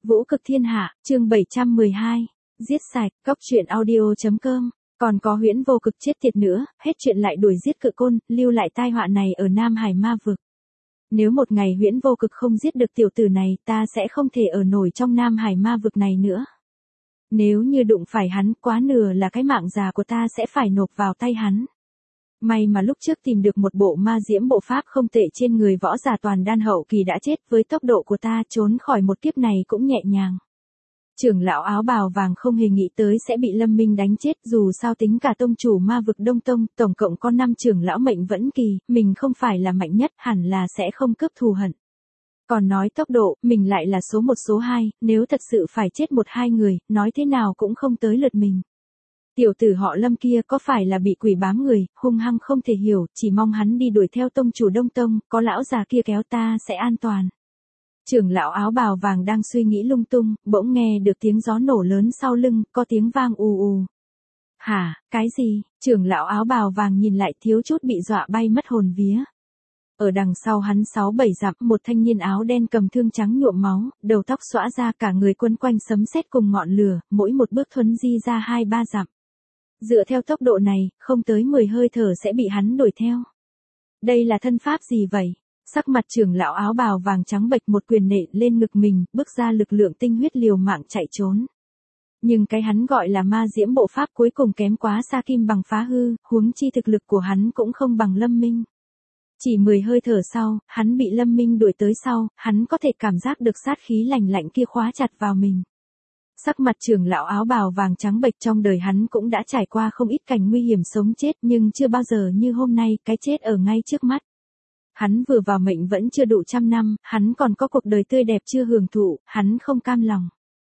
Vũ cực thiên hạ, chương 712. Giết sạch, cóc truyện audio.com. Còn có huyễn vô cực chết tiệt nữa, hết chuyện lại đuổi giết Cự Côn, lưu lại tai họa này ở Nam Hải ma vực. Nếu một ngày huyễn vô cực không giết được tiểu tử này, ta sẽ không thể ở nổi trong Nam Hải ma vực này nữa. Nếu như đụng phải hắn, quá nửa là cái mạng già của ta sẽ phải nộp vào tay hắn. May mà lúc trước tìm được một bộ ma diễm bộ pháp không tệ trên người võ giả toàn đan hậu kỳ đã chết, với tốc độ của ta trốn khỏi một kiếp này cũng nhẹ nhàng. Trưởng lão áo bào vàng không hề nghĩ tới sẽ bị Lâm Minh đánh chết, dù sao tính cả tông chủ ma vực Đông Tông, tổng cộng có 5 trưởng lão mệnh vẫn kỳ, mình không phải là mạnh nhất, hẳn là sẽ không cướp thù hận. Còn nói tốc độ, mình lại là số 1 số 2, nếu thật sự phải chết 1-2 người, nói thế nào cũng không tới lượt mình. Tiểu tử họ Lâm kia có phải là bị quỷ bám người, hung hăng không thể hiểu, chỉ mong hắn đi đuổi theo tông chủ Đông Tông, có lão già kia kéo ta sẽ an toàn. Trưởng lão áo bào vàng đang suy nghĩ lung tung, bỗng nghe được tiếng gió nổ lớn sau lưng, có tiếng vang ù ù. Hả, cái gì? Trưởng lão áo bào vàng nhìn lại thiếu chút bị dọa bay mất hồn vía. Ở đằng sau hắn 6-7 dặm, một thanh niên áo đen cầm thương trắng nhuộm máu, đầu tóc xõa ra, cả người quấn quanh sấm sét cùng ngọn lửa, mỗi một bước thuấn di ra 2-3 dặm. Dựa theo tốc độ này, không tới 10 hơi thở sẽ bị hắn đuổi theo. Đây là thân pháp gì vậy? Sắc mặt trưởng lão áo bào vàng trắng bệch, một quyền nện lên ngực mình, bước ra lực lượng tinh huyết liều mạng chạy trốn. Nhưng cái hắn gọi là ma diễm bộ pháp cuối cùng kém quá xa kim bằng phá hư, huống chi thực lực của hắn cũng không bằng Lâm Minh. Chỉ 10 hơi thở sau, hắn bị Lâm Minh đuổi tới sau, hắn có thể cảm giác được sát khí lạnh lạnh kia khóa chặt vào mình. Sắc mặt trưởng lão áo bào vàng trắng bệch, trong đời hắn cũng đã trải qua không ít cảnh nguy hiểm sống chết, nhưng chưa bao giờ như hôm nay, cái chết ở ngay trước mắt. Hắn vừa vào mệnh vẫn chưa đủ 100 năm, hắn còn có cuộc đời tươi đẹp chưa hưởng thụ, hắn không cam lòng.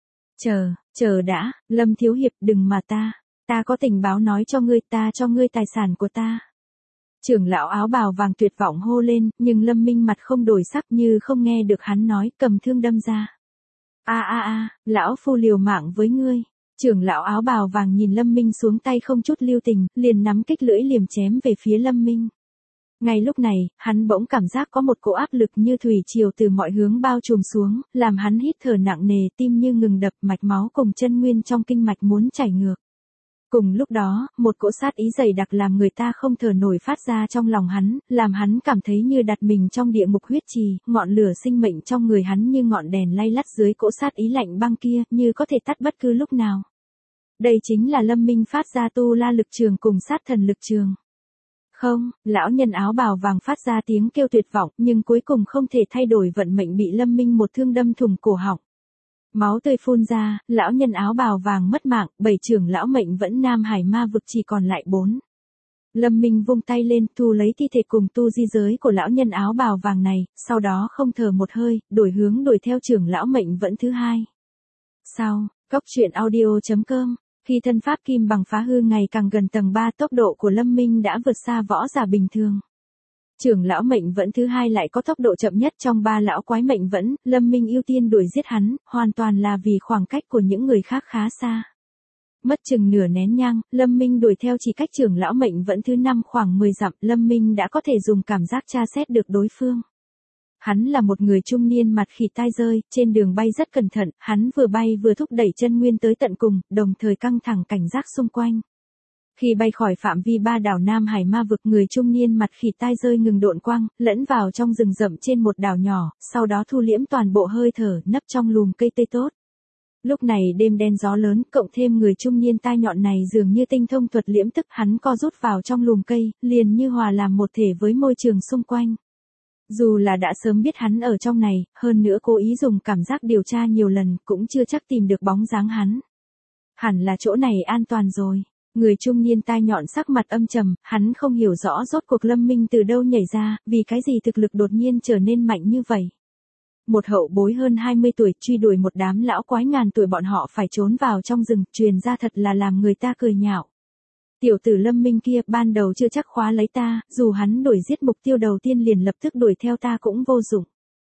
Chờ đã, Lâm thiếu hiệp, đừng mà ta có tình báo nói cho ngươi, ta cho ngươi tài sản của ta. Trưởng lão áo bào vàng tuyệt vọng hô lên, nhưng Lâm Minh mặt không đổi sắc như không nghe được hắn nói, cầm thương đâm ra. Lão phu liều mạng với ngươi. Trưởng lão áo bào vàng nhìn Lâm Minh xuống tay không chút lưu tình, liền nắm kích lưỡi liềm chém về phía Lâm Minh. Ngay lúc này, hắn bỗng cảm giác có một cỗ áp lực như thủy triều từ mọi hướng bao trùm xuống, làm hắn hít thở nặng nề, tim như ngừng đập, mạch máu cùng chân nguyên trong kinh mạch muốn chảy ngược. Cùng lúc đó, một cỗ sát ý dày đặc làm người ta không thở nổi phát ra trong lòng hắn, làm hắn cảm thấy như đặt mình trong địa ngục huyết trì, ngọn lửa sinh mệnh trong người hắn như ngọn đèn lay lắt dưới cỗ sát ý lạnh băng kia, như có thể tắt bất cứ lúc nào. Đây chính là Lâm Minh phát ra tu la lực trường cùng sát thần lực trường. Không, lão nhân áo bào vàng phát ra tiếng kêu tuyệt vọng, nhưng cuối cùng không thể thay đổi vận mệnh, bị Lâm Minh một thương đâm thủng cổ họng. Máu tươi phun ra, lão nhân áo bào vàng mất mạng, 7 trưởng lão mệnh vẫn Nam Hải ma vực chỉ còn lại 4. Lâm Minh vung tay lên, thu lấy thi thể cùng tu di giới của lão nhân áo bào vàng này, sau đó không thở một hơi, đổi hướng đuổi theo trưởng lão mệnh vẫn thứ 2. Sau, cóc truyện audio.com. Khi thân pháp kim bằng phá hư ngày càng gần tầng 3, tốc độ của Lâm Minh đã vượt xa võ giả bình thường. Trưởng lão mệnh vẫn thứ 2 lại có tốc độ chậm nhất trong 3 lão quái mệnh vẫn, Lâm Minh ưu tiên đuổi giết hắn, hoàn toàn là vì khoảng cách của những người khác khá xa. Mất chừng nửa nén nhang, Lâm Minh đuổi theo chỉ cách trưởng lão mệnh vẫn thứ 5 khoảng 10 dặm, Lâm Minh đã có thể dùng cảm giác tra xét được đối phương. Hắn là một người trung niên mặt khỉ tai rơi, trên đường bay rất cẩn thận, hắn vừa bay vừa thúc đẩy chân nguyên tới tận cùng, đồng thời căng thẳng cảnh giác xung quanh. Khi bay khỏi phạm vi 3 đảo Nam Hải ma vực, người trung niên mặt khỉ tai rơi ngừng độn quang, lẫn vào trong rừng rậm trên một đảo nhỏ, sau đó thu liễm toàn bộ hơi thở, nấp trong lùm cây tây tốt. Lúc này đêm đen gió lớn, cộng thêm người trung niên tai nhọn này dường như tinh thông thuật liễm tức, hắn co rút vào trong lùm cây, liền như hòa làm một thể với môi trường xung quanh. Dù là đã sớm biết hắn ở trong này, hơn nữa cố ý dùng cảm giác điều tra nhiều lần, cũng chưa chắc tìm được bóng dáng hắn. Hẳn là chỗ này an toàn rồi. Người trung niên tai nhọn sắc mặt âm trầm, hắn không hiểu rõ rốt cuộc Lâm Minh từ đâu nhảy ra, vì cái gì thực lực đột nhiên trở nên mạnh như vậy. Một hậu bối hơn 20 tuổi truy đuổi một đám lão quái ngàn tuổi, bọn họ phải trốn vào trong rừng, truyền ra thật là làm người ta cười nhạo. Tiểu tử Lâm Minh kia ban đầu chưa chắc khóa lấy ta, dù hắn đuổi giết mục tiêu đầu tiên liền lập tức đuổi theo ta cũng vô dụng.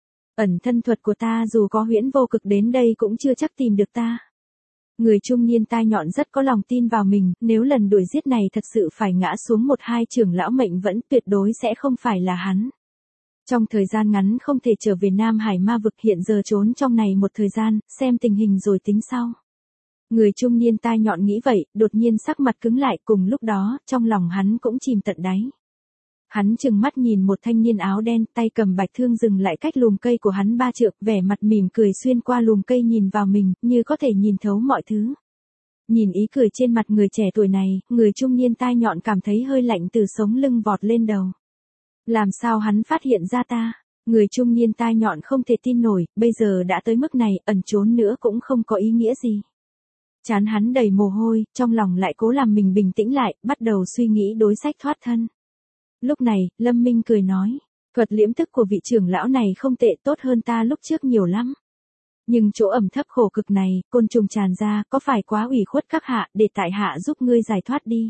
Ẩn thân thuật của ta dù có huyễn vô cực đến đây cũng chưa chắc tìm được ta. Người trung niên tai nhọn rất có lòng tin vào mình, nếu lần đuổi giết này thật sự phải ngã xuống 1-2 trưởng lão mệnh vẫn, tuyệt đối sẽ không phải là hắn. Trong thời gian ngắn không thể trở về Nam Hải ma vực, hiện giờ trốn trong này một thời gian, xem tình hình rồi tính sau. Người trung niên tai nhọn nghĩ vậy, đột nhiên sắc mặt cứng lại, cùng lúc đó, trong lòng hắn cũng chìm tận đáy. Hắn trừng mắt nhìn một thanh niên áo đen, tay cầm bạch thương dừng lại cách lùm cây của hắn 3 trượng, vẻ mặt mỉm cười xuyên qua lùm cây nhìn vào mình, như có thể nhìn thấu mọi thứ. Nhìn ý cười trên mặt người trẻ tuổi này, người trung niên tai nhọn cảm thấy hơi lạnh từ sống lưng vọt lên đầu. Làm sao hắn phát hiện ra ta? Người trung niên tai nhọn không thể tin nổi, bây giờ đã tới mức này, ẩn trốn nữa cũng không có ý nghĩa gì. Trán hắn đầy mồ hôi, trong lòng lại cố làm mình bình tĩnh lại, bắt đầu suy nghĩ đối sách thoát thân. Lúc này, Lâm Minh cười nói, thuật liễm tức của vị trưởng lão này không tệ, tốt hơn ta lúc trước nhiều lắm. Nhưng chỗ ẩm thấp khổ cực này, côn trùng tràn ra, có phải quá ủy khuất các hạ, để tại hạ giúp ngươi giải thoát đi.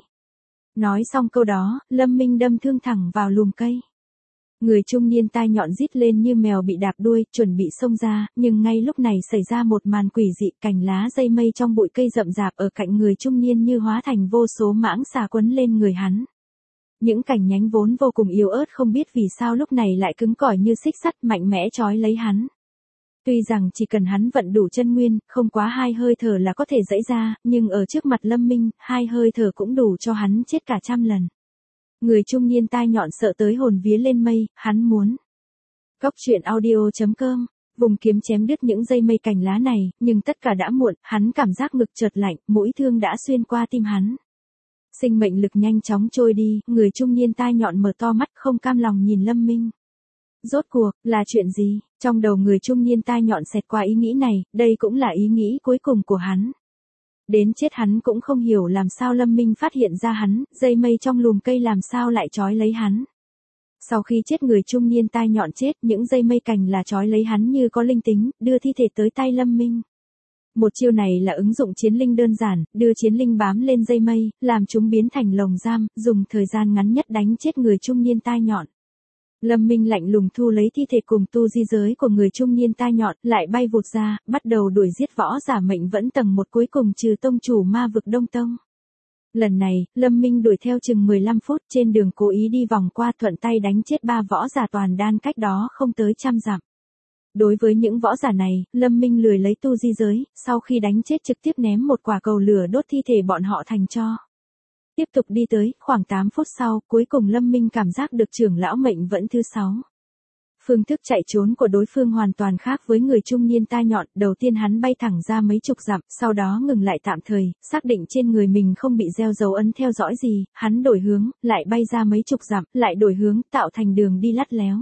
Nói xong câu đó, Lâm Minh đâm thương thẳng vào lùm cây. Người trung niên tai nhọn rít lên như mèo bị đạp đuôi, chuẩn bị xông ra, nhưng ngay lúc này xảy ra một màn quỷ dị, cành lá dây mây trong bụi cây rậm rạp ở cạnh người trung niên như hóa thành vô số mãng xà quấn lên người hắn. Những cành nhánh vốn vô cùng yếu ớt không biết vì sao lúc này lại cứng cỏi như xích sắt, mạnh mẽ trói lấy hắn. Tuy rằng chỉ cần hắn vận đủ chân nguyên, không quá 2 hơi thở là có thể giãy ra, nhưng ở trước mặt Lâm Minh, 2 hơi thở cũng đủ cho hắn chết cả trăm lần. Người trung niên tai nhọn sợ tới hồn vía lên mây, hắn muốn. Góc truyện audio.com, vùng kiếm chém đứt những dây mây cành lá này, nhưng tất cả đã muộn, hắn cảm giác ngực chợt lạnh, mũi thương đã xuyên qua tim hắn. Sinh mệnh lực nhanh chóng trôi đi, người trung niên tai nhọn mở to mắt không cam lòng nhìn Lâm Minh. Rốt cuộc, là chuyện gì? Trong đầu người trung niên tai nhọn xẹt qua ý nghĩ này, đây cũng là ý nghĩ cuối cùng của hắn. Đến chết hắn cũng không hiểu làm sao Lâm Minh phát hiện ra hắn, dây mây trong lùm cây làm sao lại trói lấy hắn. Sau khi chết người trung niên tai nhọn chết, những dây mây cành là trói lấy hắn như có linh tính, đưa thi thể tới tay Lâm Minh. Một chiêu này là ứng dụng chiến linh đơn giản, đưa chiến linh bám lên dây mây, làm chúng biến thành lồng giam, dùng thời gian ngắn nhất đánh chết người trung niên tai nhọn. Lâm Minh lạnh lùng thu lấy thi thể cùng tu di giới của người trung niên tai nhọn, lại bay vụt ra, bắt đầu đuổi giết võ giả mệnh vẫn tầng 1 cuối cùng trừ tông chủ ma vực Đông Tông. Lần này, Lâm Minh đuổi theo chừng 15 phút, trên đường cố ý đi vòng qua, thuận tay đánh chết 3 võ giả toàn đan cách đó không tới 100 dặm. Đối với những võ giả này, Lâm Minh lười lấy tu di giới, sau khi đánh chết trực tiếp ném một quả cầu lửa đốt thi thể bọn họ thành tro. Tiếp tục đi tới, khoảng 8 phút sau, cuối cùng Lâm Minh cảm giác được trưởng lão mệnh vẫn thứ 6. Phương thức chạy trốn của đối phương hoàn toàn khác với người trung niên tai nhọn, đầu tiên hắn bay thẳng ra mấy chục dặm, sau đó ngừng lại tạm thời, xác định trên người mình không bị gieo dấu ấn theo dõi gì, hắn đổi hướng, lại bay ra mấy chục dặm, lại đổi hướng, tạo thành đường đi lắt léo.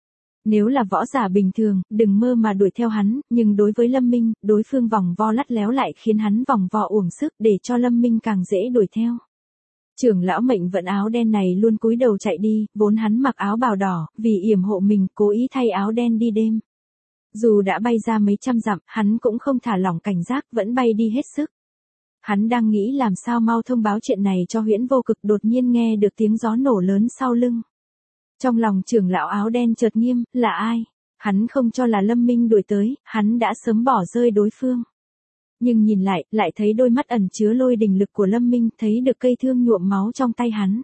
Nếu là võ giả bình thường, đừng mơ mà đuổi theo hắn, nhưng đối với Lâm Minh, đối phương vòng vo lắt léo lại khiến hắn vòng vo uổng sức, để cho Lâm Minh càng dễ đuổi theo. Trưởng lão mệnh vận áo đen này luôn cúi đầu chạy đi, vốn hắn mặc áo bào đỏ, vì yểm hộ mình, cố ý thay áo đen đi đêm. Dù đã bay ra mấy trăm dặm, hắn cũng không thả lỏng cảnh giác, vẫn bay đi hết sức. Hắn đang nghĩ làm sao mau thông báo chuyện này cho Huyễn Vô Cực, đột nhiên nghe được tiếng gió nổ lớn sau lưng. Trong lòng trưởng lão áo đen chợt nghiêm, là ai? Hắn không cho là Lâm Minh đuổi tới, hắn đã sớm bỏ rơi đối phương. Nhưng nhìn lại thấy đôi mắt ẩn chứa lôi đình lực của Lâm Minh, thấy được cây thương nhuộm máu trong tay hắn.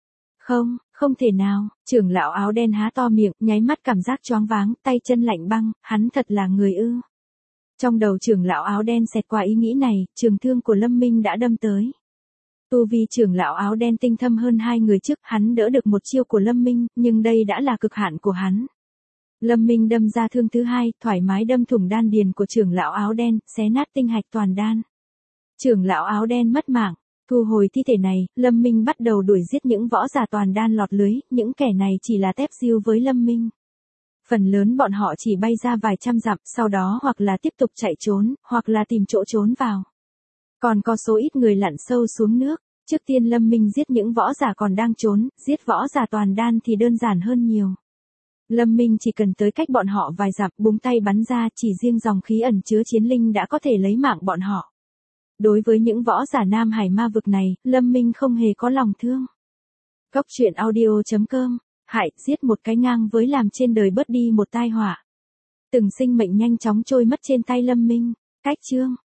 Không thể nào, trưởng lão áo đen há to miệng, nháy mắt cảm giác choáng váng, tay chân lạnh băng, hắn thật là người ư. Trong đầu trưởng lão áo đen xẹt qua ý nghĩ này, trường thương của Lâm Minh đã đâm tới. Tu vi trưởng lão áo đen tinh thâm hơn 2 người trước, hắn đỡ được một chiêu của Lâm Minh, nhưng đây đã là cực hạn của hắn. Lâm Minh đâm ra thương thứ 2, thoải mái đâm thủng đan điền của trưởng lão áo đen, xé nát tinh hạch toàn đan. Trưởng lão áo đen mất mạng, thu hồi thi thể này, Lâm Minh bắt đầu đuổi giết những võ giả toàn đan lọt lưới, những kẻ này chỉ là tép diêu với Lâm Minh. Phần lớn bọn họ chỉ bay ra vài trăm dặm, sau đó hoặc là tiếp tục chạy trốn, hoặc là tìm chỗ trốn vào. Còn có số ít người lặn sâu xuống nước. Trước tiên Lâm Minh giết những võ giả còn đang trốn, giết võ giả toàn đan thì đơn giản hơn nhiều. Lâm Minh chỉ cần tới cách bọn họ vài dặm, búng tay bắn ra, chỉ riêng dòng khí ẩn chứa chiến linh đã có thể lấy mạng bọn họ. Đối với những võ giả Nam Hải ma vực này, Lâm Minh không hề có lòng thương. Góc truyện audio.com, hại, giết một cái ngang với làm trên đời bớt đi một tai họa. Từng sinh mệnh nhanh chóng trôi mất trên tay Lâm Minh. Cách chương